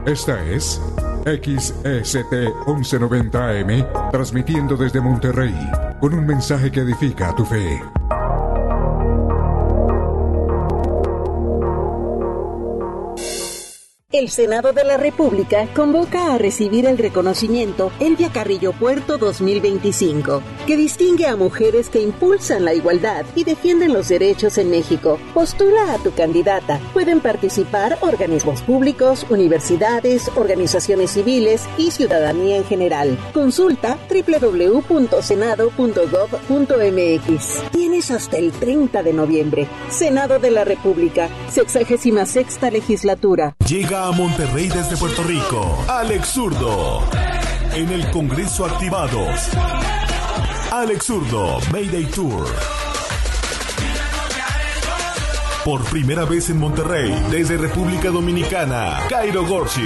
Esta es XEST 1190 AM, transmitiendo desde Monterrey, con un mensaje que edifica tu fe. El Senado de la República convoca a recibir el reconocimiento Elvia Carrillo Puerto 2025, que distingue a mujeres que impulsan la igualdad y defienden los derechos en México. Postula a tu candidata. Pueden participar organismos públicos, universidades, organizaciones civiles y ciudadanía en general. Consulta www.senado.gov.mx. Tienes hasta el 30 de noviembre. Senado de la República, 66ª legislatura. Llega a Monterrey desde Puerto Rico, Alex Zurdo, en el Congreso Activados. Alex Zurdo, Mayday Tour. Por primera vez en Monterrey, desde República Dominicana, Cairo Gorsi.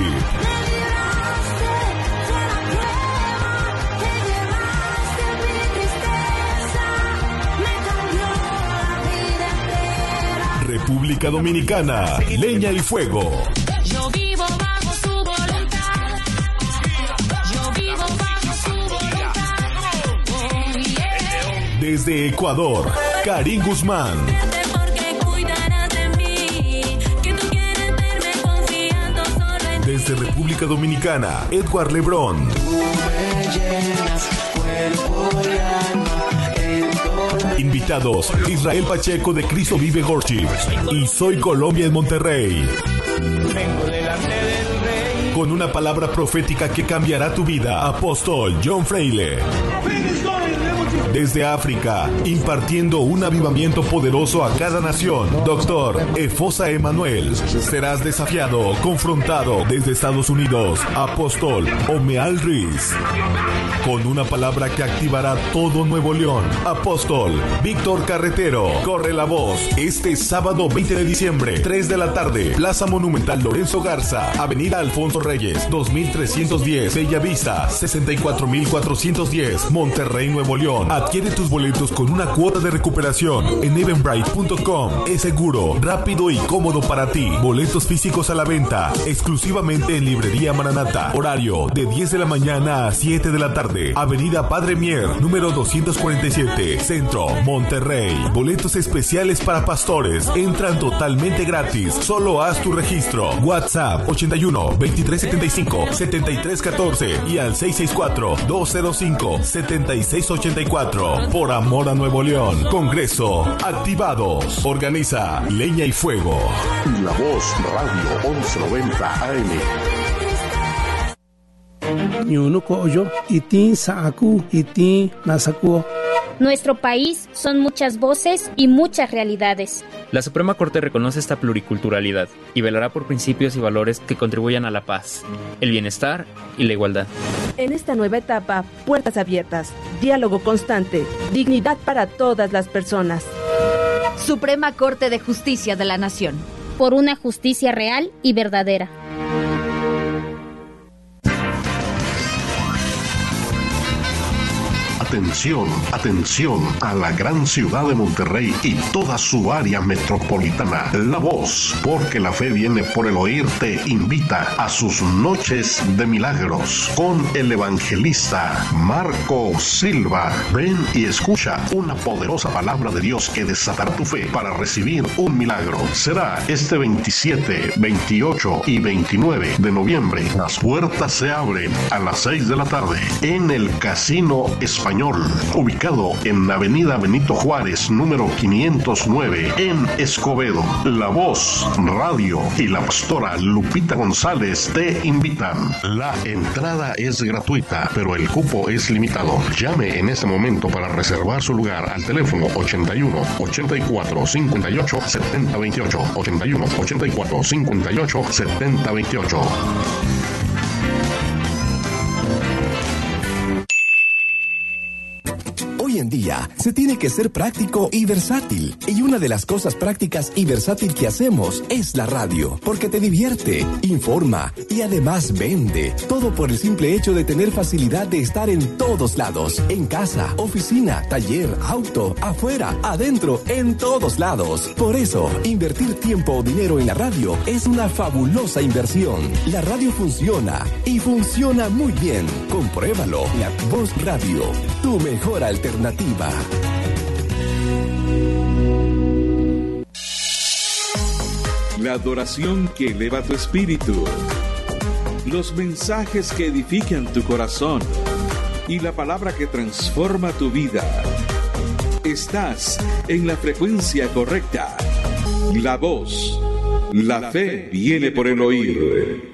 República Dominicana, Leña y Fuego. Yo vivo bajo su voluntad. Yo vivo bajo su voluntad. Oh, yeah. Desde Ecuador, Karim Guzmán. Porque cuidarás de mí. Que tú quieres verme confiando solo en ti. Desde República Dominicana, Edward Lebrón. Tú me llenas cuerpo y alma. Invitados, Israel Pacheco de Cristo Vive Gorsi y Soy Colombia en Monterrey. Vengo delante del rey. Con una palabra profética que cambiará tu vida, Apóstol John Fraile. Desde África, impartiendo un avivamiento poderoso a cada nación, Doctor Efosa Emanuel. Serás desafiado, confrontado desde Estados Unidos, Apóstol Omeal Ruiz. Con una palabra que activará todo Nuevo León, Apóstol Víctor Carretero. Corre la voz, este sábado 20 de diciembre, 3 de la tarde, Plaza Monumental Lorenzo Garza, Avenida Alfonso Reyes, 2310, Bellavista, 64410, Monterrey, Nuevo León. Adquiere tus boletos con una cuota de recuperación en eventbrite.com. Es seguro, rápido y cómodo para ti. Boletos físicos a la venta, exclusivamente en Librería Maranata. Horario de 10 de la mañana a 7 de la tarde. Avenida Padre Mier, número 247, Centro, Monterrey. Boletos especiales para pastores. Entran totalmente gratis. Solo haz tu registro. WhatsApp 81 2375 7314 y al 664 205 7684. Por amor a Nuevo León. Congreso Activados. Organiza Leña y Fuego. La Voz Radio 1190 AM. Nuestro país son muchas voces y muchas realidades. La Suprema Corte reconoce esta pluriculturalidad y velará por principios y valores que contribuyan a la paz, el bienestar y la igualdad. En esta nueva etapa, puertas abiertas, diálogo constante, dignidad para todas las personas. Suprema Corte de Justicia de la Nación. Por una justicia real y verdadera. Atención, atención a la gran ciudad de Monterrey y toda su área metropolitana. La Voz, porque la fe viene por el oír, te invita a sus noches de milagros con el evangelista Marco Silva. Ven y escucha una poderosa palabra de Dios que desatará tu fe para recibir un milagro. Será este 27, 28 y 29 de noviembre. Las puertas se abren a las 6 de la tarde en el Casino Español, ubicado en Avenida Benito Juárez, número 509, en Escobedo. La Voz Radio y la pastora Lupita González te invitan. La entrada es gratuita, pero el cupo es limitado. Llame en este momento para reservar su lugar al teléfono 81 84 58 70 28, 81 84 58 70 28. Hoy Hoy en día se tiene que ser práctico y versátil. Y una de las cosas prácticas y versátil que hacemos es la radio, porque te divierte, informa y además vende. Todo por el simple hecho de tener facilidad de estar en todos lados. En casa, oficina, taller, auto, afuera, adentro, en todos lados. Por eso, invertir tiempo o dinero en la radio es una fabulosa inversión. La radio funciona y funciona muy bien. Compruébalo. La Voz Radio, tu mejor alternativa. La adoración que eleva tu espíritu, los mensajes que edifican tu corazón y la palabra que transforma tu vida. Estás en la frecuencia correcta. La Voz, la fe viene por el oír.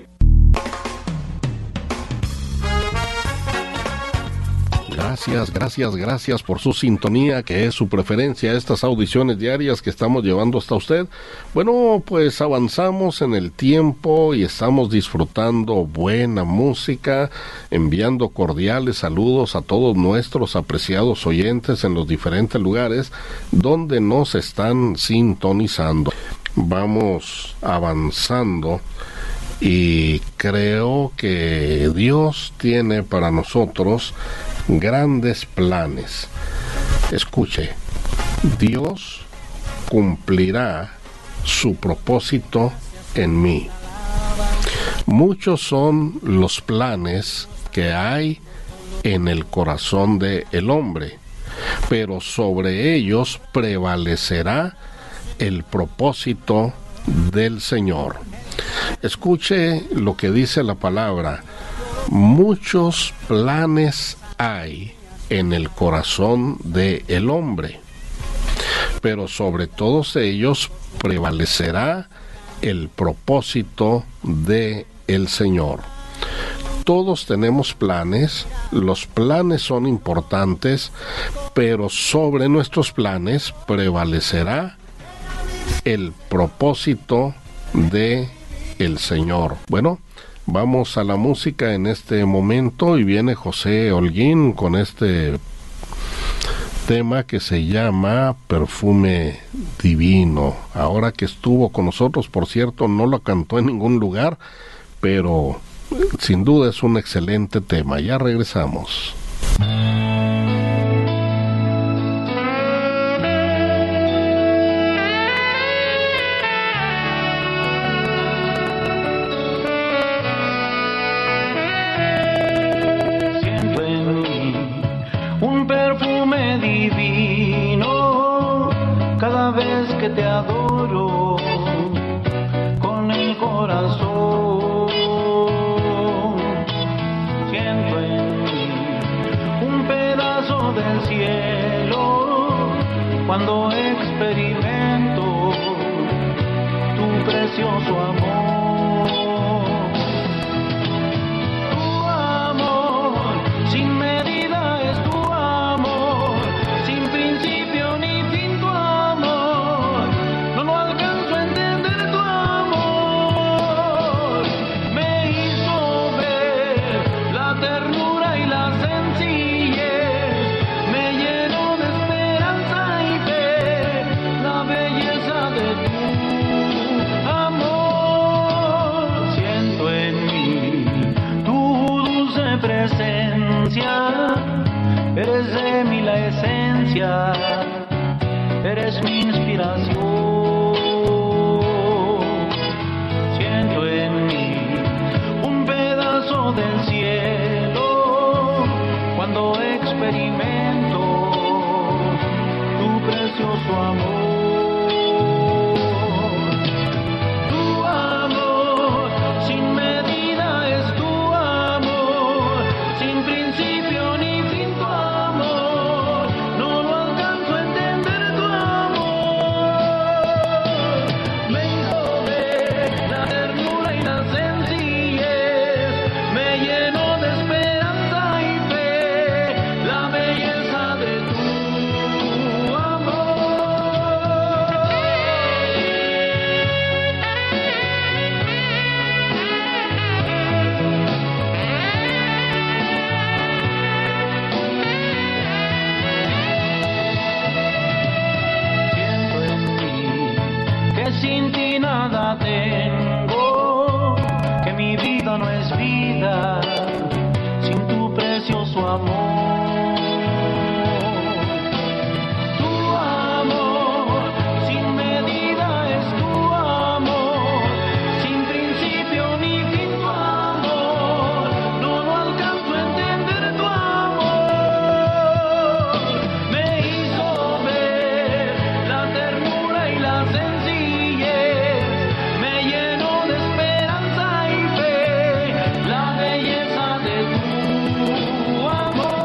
Gracias por su sintonía, que es su preferencia a estas audiciones diarias que estamos llevando hasta usted. Bueno, pues avanzamos en el tiempo y estamos disfrutando buena música, enviando cordiales saludos a todos nuestros apreciados oyentes en los diferentes lugares donde nos están sintonizando. Vamos avanzando y creo que Dios tiene para nosotros grandes planes. Escuche, Dios cumplirá su propósito en mí. Muchos son los planes que hay en el corazón del hombre, pero sobre ellos prevalecerá el propósito del Señor. Escuche lo que dice la palabra. Muchos planes hay en el corazón del hombre, pero sobre todos ellos prevalecerá el propósito del Señor. Todos tenemos planes, los planes son importantes, pero sobre nuestros planes prevalecerá el propósito del Señor. Bueno, vamos a la música en este momento y viene José Holguín con este tema que se llama Perfume Divino. Ahora que estuvo con nosotros, por cierto, no lo cantó en ningún lugar, pero sin duda es un excelente tema. Ya regresamos. Que te adoro con el corazón, siento en mí un pedazo del cielo cuando experimento tu precioso amor. Tu amor sin medida es tu amor, sin principio ni fin tu amor. No alcanzo a entender tu amor. Me hizo ver la ternura y la sencillez. Me llenó de esperanza y fe la belleza de tu amor. Siento en mí tu dulce presencia. Eres de mí la esencia. Eres mi inspiración. Del cielo cuando experimento tu precioso amor. Tu amor sin medida es tu amor, sin principio ni fin tu amor. No lo alcanzo a entender tu amor. nada tengo, que mi vida no es vida sin tu precioso amor. Tu amor sin medida es tu amor, sin principio ni fin tu amor, no lo alcanzo a entender tu amor. Me hizo ver la ternura y la sencillez, me llenó de esperanza y fe, la belleza de tu amor.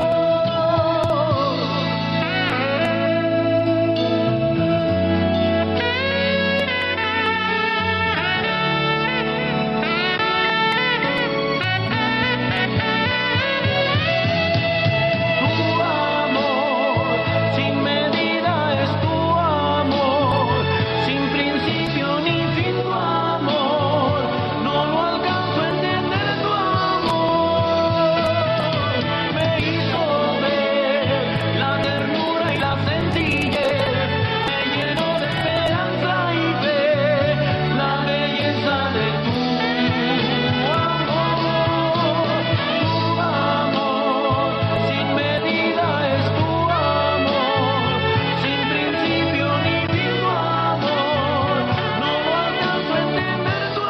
Tu amor sin medida es tu amor, sin principio ni fin tu amor, no lo alcanzo a entender tu amor. Me hizo ver la ternura y la sencillez, me llenó de esperanza y fe, la belleza de tu amor. Tu amor sin medida es tu amor, sin principio ni fin tu amor, no lo alcanzo a entender tu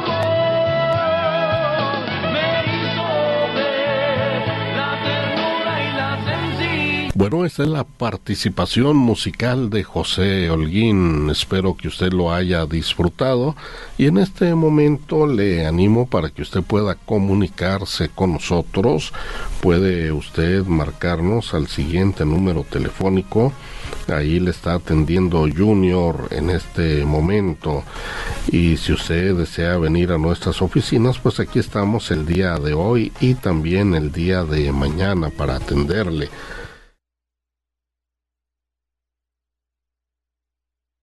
amor. Me hizo ver la ternura y la sencillez. Bueno, esta es la participación musical de José Holguín. Espero que usted lo haya disfrutado y en este momento le animo para que usted pueda comunicarse con nosotros. Puede usted marcarnos al siguiente número telefónico. Ahí le está atendiendo Junior en este momento. Y si usted desea venir a nuestras oficinas, pues aquí estamos el día de hoy y también el día de mañana para atenderle.